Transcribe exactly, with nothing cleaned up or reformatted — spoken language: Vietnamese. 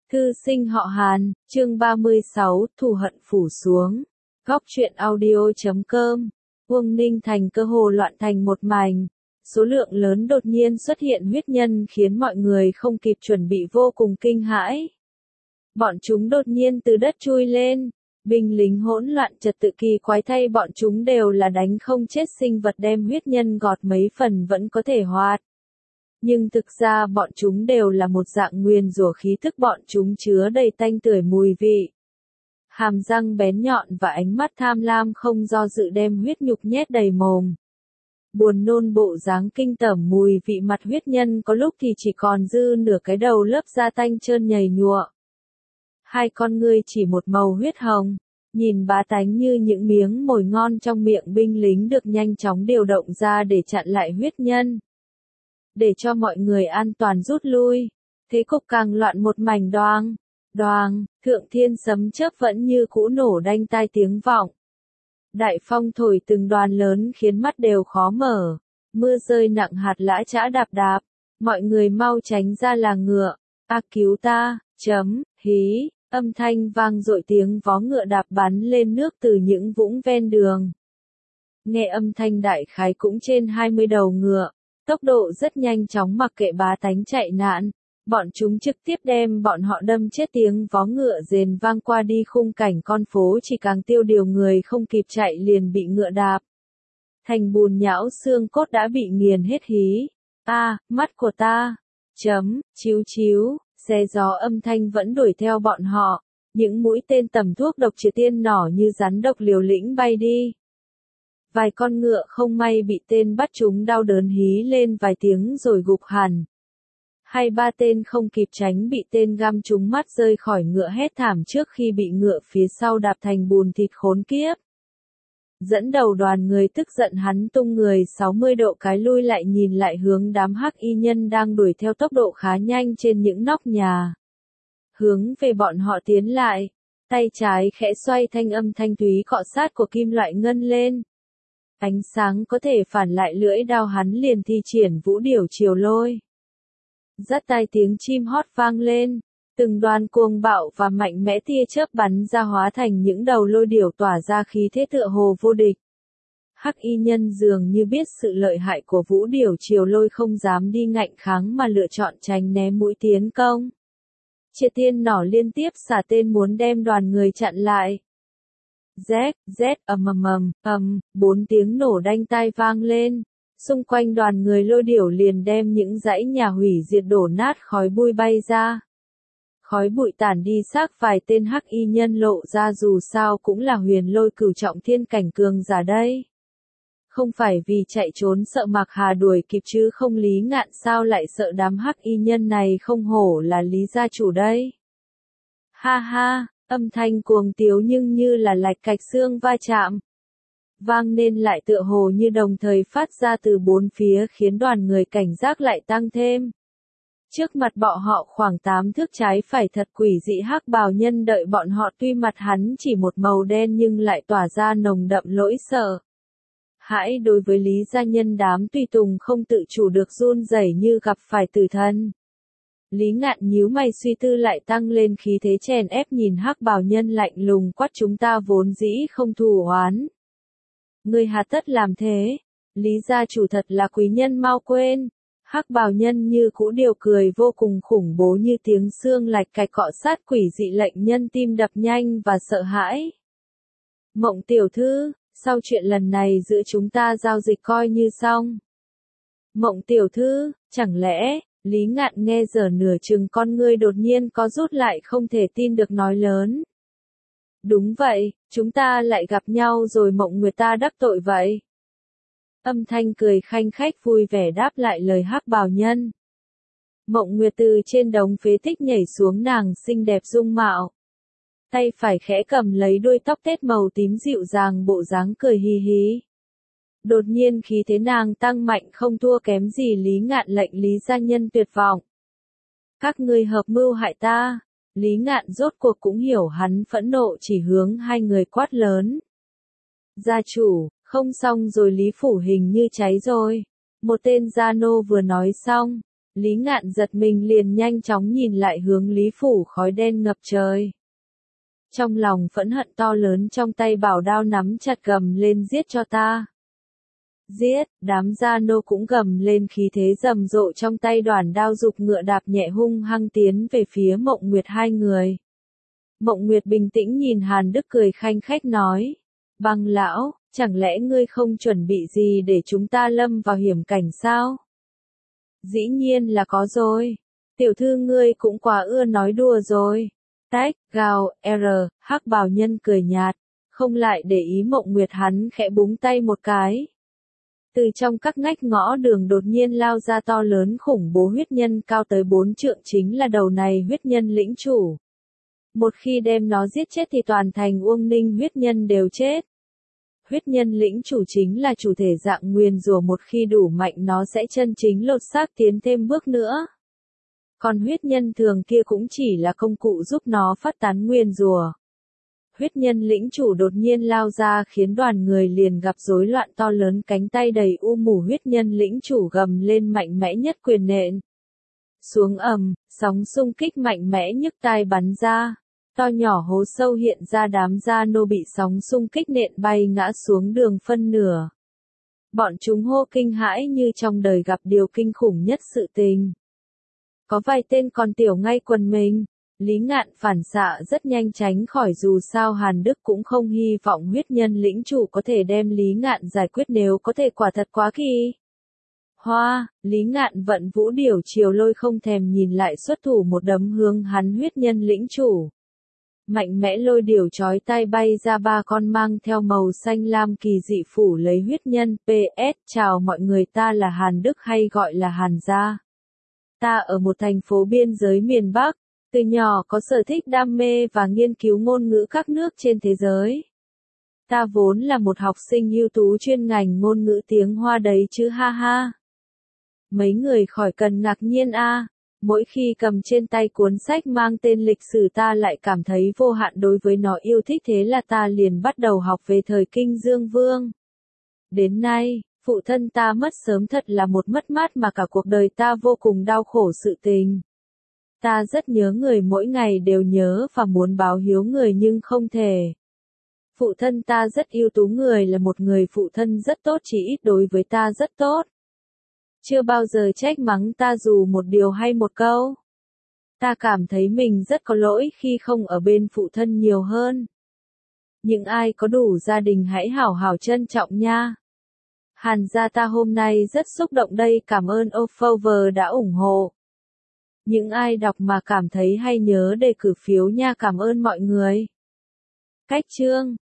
Thư sinh họ Hàn, chương ba mươi sáu, thù hận phủ xuống. Góc truyện audio chấm com. Uông Ninh Thành cơ hồ loạn thành một mảnh. Số lượng lớn đột nhiên xuất hiện huyết nhân khiến mọi người không kịp chuẩn bị vô cùng kinh hãi. Bọn chúng đột nhiên từ đất chui lên. Binh lính hỗn loạn trật tự kỳ quái thay bọn chúng đều là đánh không chết sinh vật đem huyết nhân gọt mấy phần vẫn có thể hoạt. Nhưng thực ra bọn chúng đều là một dạng nguyền rủa khí thức bọn chúng chứa đầy tanh tưởi mùi vị. Hàm răng bén nhọn và ánh mắt tham lam không do dự đem huyết nhục nhét đầy mồm. Buồn nôn bộ dáng kinh tởm mùi vị mặt huyết nhân có lúc thì chỉ còn dư nửa cái đầu lớp da tanh trơn nhầy nhụa. Hai con ngươi chỉ một màu huyết hồng, nhìn bá tánh như những miếng mồi ngon trong miệng binh lính được nhanh chóng điều động ra để chặn lại huyết nhân. Để cho mọi người an toàn rút lui, thế cục càng loạn một mảnh đoang, đoang, thượng thiên sấm chớp vẫn như cũ nổ đanh tai tiếng vọng. Đại phong thổi từng đoàn lớn khiến mắt đều khó mở, mưa rơi nặng hạt lã chã đạp đạp, mọi người mau tránh ra là ngựa, a cứu ta, chấm, hí, âm thanh vang dội tiếng vó ngựa đạp bắn lên nước từ những vũng ven đường. Nghe âm thanh đại khái cũng trên hai mươi đầu ngựa. Tốc độ rất nhanh chóng mặc kệ bá tánh chạy nạn, bọn chúng trực tiếp đem bọn họ đâm chết tiếng vó ngựa rền vang qua đi khung cảnh con phố chỉ càng tiêu điều người không kịp chạy liền bị ngựa đạp. Thành bùn nhão xương cốt đã bị nghiền hết hí. A, à, mắt của ta. Chấm, chiếu chiếu, xe gió âm thanh vẫn đuổi theo bọn họ, những mũi tên tầm thuốc độc triệt tiên nỏ như rắn độc liều lĩnh bay đi. Vài con ngựa không may bị tên bắt chúng đau đớn hí lên vài tiếng rồi gục hẳn. Hai ba tên không kịp tránh bị tên găm trúng mắt rơi khỏi ngựa hét thảm trước khi bị ngựa phía sau đạp thành bùn thịt khốn kiếp. Dẫn đầu đoàn người tức giận hắn tung người sáu mươi độ cái lui lại nhìn lại hướng đám hắc y nhân đang đuổi theo tốc độ khá nhanh trên những nóc nhà. Hướng về bọn họ tiến lại, tay trái khẽ xoay thanh âm thanh thúy cọ sát của kim loại ngân lên. Ánh sáng có thể phản lại lưỡi đao hắn liền thi triển vũ điểu chiều lôi. Rất tai tiếng chim hót vang lên, từng đoàn cuồng bạo và mạnh mẽ tia chớp bắn ra hóa thành những đầu lôi điểu tỏa ra khí thế tựa hồ vô địch. Hắc y nhân dường như biết sự lợi hại của vũ điểu chiều lôi không dám đi ngạnh kháng mà lựa chọn tránh né mũi tiến công. Triệt tiên nỏ liên tiếp xả tên muốn đem đoàn người chặn lại. Z, Z, ầm ầm ầm, ầm, bốn tiếng nổ đanh tai vang lên, xung quanh đoàn người lôi điểu liền đem những dãy nhà hủy diệt đổ nát khói bụi bay ra. Khói bụi tản đi xác vài tên hắc y nhân lộ ra dù sao cũng là huyền lôi cửu trọng thiên cảnh cường giả đây. Không phải vì chạy trốn sợ Mạc Hà đuổi kịp chứ không Lý Ngạn sao lại sợ đám hắc y nhân này không hổ là Lý gia chủ đây. Ha ha. Âm thanh cuồng tiếu nhưng như là lạch cạch xương va chạm. Vang nên lại tựa hồ như đồng thời phát ra từ bốn phía khiến đoàn người cảnh giác lại tăng thêm. Trước mặt bọn họ khoảng tám thước trái phải thật quỷ dị hắc bào nhân đợi bọn họ tuy mặt hắn chỉ một màu đen nhưng lại tỏa ra nồng đậm lỗi sợ. Hãi đối với Lý gia nhân đám tùy tùng không tự chủ được run rẩy như gặp phải tử thần. Lý Ngạn nhíu mày suy tư lại tăng lên khí thế chèn ép nhìn hắc bào nhân lạnh lùng quát chúng ta vốn dĩ không thù oán. Ngươi hà tất làm thế? Lý gia chủ thật là quý nhân mau quên. Hắc bào nhân như cũ điều cười vô cùng khủng bố như tiếng xương lạch cạch cọ sát quỷ dị lệnh nhân tim đập nhanh và sợ hãi. Mộng tiểu thư, sau chuyện lần này giữa chúng ta giao dịch coi như xong. Mộng tiểu thư, chẳng lẽ... Lý Ngạn nghe giờ nửa chừng con ngươi đột nhiên có rút lại không thể tin được nói lớn. Đúng vậy, chúng ta lại gặp nhau rồi Mộng Nguyệt ta đắc tội vậy. Âm thanh cười khanh khách vui vẻ đáp lại lời hắc bào nhân. Mộng Nguyệt từ trên đống phế tích nhảy xuống nàng xinh đẹp dung mạo. Tay phải khẽ cầm lấy đuôi tóc tết màu tím dịu dàng bộ dáng cười hì hí. Đột nhiên khí thế nàng tăng mạnh không thua kém gì Lý Ngạn lệnh Lý gia nhân tuyệt vọng. Các ngươi hợp mưu hại ta. Lý Ngạn rốt cuộc cũng hiểu hắn phẫn nộ chỉ hướng hai người quát lớn. Gia chủ, không xong rồi Lý phủ hình như cháy rồi. Một tên gia nô vừa nói xong, Lý Ngạn giật mình liền nhanh chóng nhìn lại hướng Lý Phủ khói đen ngập trời. Trong lòng phẫn hận to lớn trong tay bảo đao nắm chặt gầm lên giết cho ta. Giết, đám gia nô cũng gầm lên khí thế rầm rộ trong tay đoàn đao dục ngựa đạp nhẹ hung hăng tiến về phía Mộng Nguyệt hai người. Mộng Nguyệt bình tĩnh nhìn Hàn Đức cười khanh khách nói. Băng lão, chẳng lẽ ngươi không chuẩn bị gì để chúng ta lâm vào hiểm cảnh sao? Dĩ nhiên là có rồi. Tiểu thư ngươi cũng quá ưa nói đùa rồi. Tách, gào, R, hắc bào nhân cười nhạt, không lại để ý Mộng Nguyệt hắn khẽ búng tay một cái. Từ trong các ngách ngõ đường đột nhiên lao ra to lớn khủng bố huyết nhân cao tới bốn trượng chính là đầu này huyết nhân lĩnh chủ. Một khi đem nó giết chết thì toàn thành Uông Ninh huyết nhân đều chết. Huyết nhân lĩnh chủ chính là chủ thể dạng nguyền rủa, một khi đủ mạnh nó sẽ chân chính lột xác tiến thêm bước nữa. Còn huyết nhân thường kia cũng chỉ là công cụ giúp nó phát tán nguyền rủa. Huyết nhân lĩnh chủ đột nhiên lao ra khiến đoàn người liền gặp rối loạn to lớn, cánh tay đầy u mù huyết nhân lĩnh chủ gầm lên mạnh mẽ nhất quyền nện. Xuống ầm, sóng xung kích mạnh mẽ nhức tai bắn ra. To nhỏ hố sâu hiện ra, đám gia nô bị sóng xung kích nện bay ngã xuống đường phân nửa. Bọn chúng hô kinh hãi như trong đời gặp điều kinh khủng nhất sự tình. Có vài tên còn tiểu ngay quần mình. Lý Ngạn phản xạ rất nhanh tránh khỏi, dù sao Hàn Đức cũng không hy vọng huyết nhân lĩnh chủ có thể đem Lý Ngạn giải quyết, nếu có thể quả thật quá kỳ. Hoa, Lý Ngạn vận vũ điểu chiều lôi không thèm nhìn lại xuất thủ một đấm hướng hắn huyết nhân lĩnh chủ. Mạnh mẽ lôi điểu chói tay bay ra ba con mang theo màu xanh lam kỳ dị phủ lấy huyết nhân. pê ét Chào mọi người, ta là Hàn Đức hay gọi là Hàn gia. Ta ở một thành phố biên giới miền Bắc. Từ nhỏ có sở thích đam mê và nghiên cứu ngôn ngữ các nước trên thế giới. Ta vốn là một học sinh ưu tú chuyên ngành ngôn ngữ tiếng Hoa đấy chứ ha ha. Mấy người khỏi cần ngạc nhiên a. Mỗi khi cầm trên tay cuốn sách mang tên lịch sử ta lại cảm thấy vô hạn đối với nó yêu thích, thế là ta liền bắt đầu học về thời Kinh Dương Vương. Đến nay, phụ thân ta mất sớm thật là một mất mát mà cả cuộc đời ta vô cùng đau khổ sự tình. Ta rất nhớ người, mỗi ngày đều nhớ và muốn báo hiếu người nhưng không thể. Phụ thân ta rất ưu tú, người là một người phụ thân rất tốt, chỉ ít đối với ta rất tốt. Chưa bao giờ trách mắng ta dù một điều hay một câu. Ta cảm thấy mình rất có lỗi khi không ở bên phụ thân nhiều hơn. Những ai có đủ gia đình hãy hảo hảo trân trọng nha. Hàn gia ta hôm nay rất xúc động đây, cảm ơn Offover đã ủng hộ. Những ai đọc mà cảm thấy hay nhớ đề cử phiếu nha, cảm ơn mọi người. Cách chương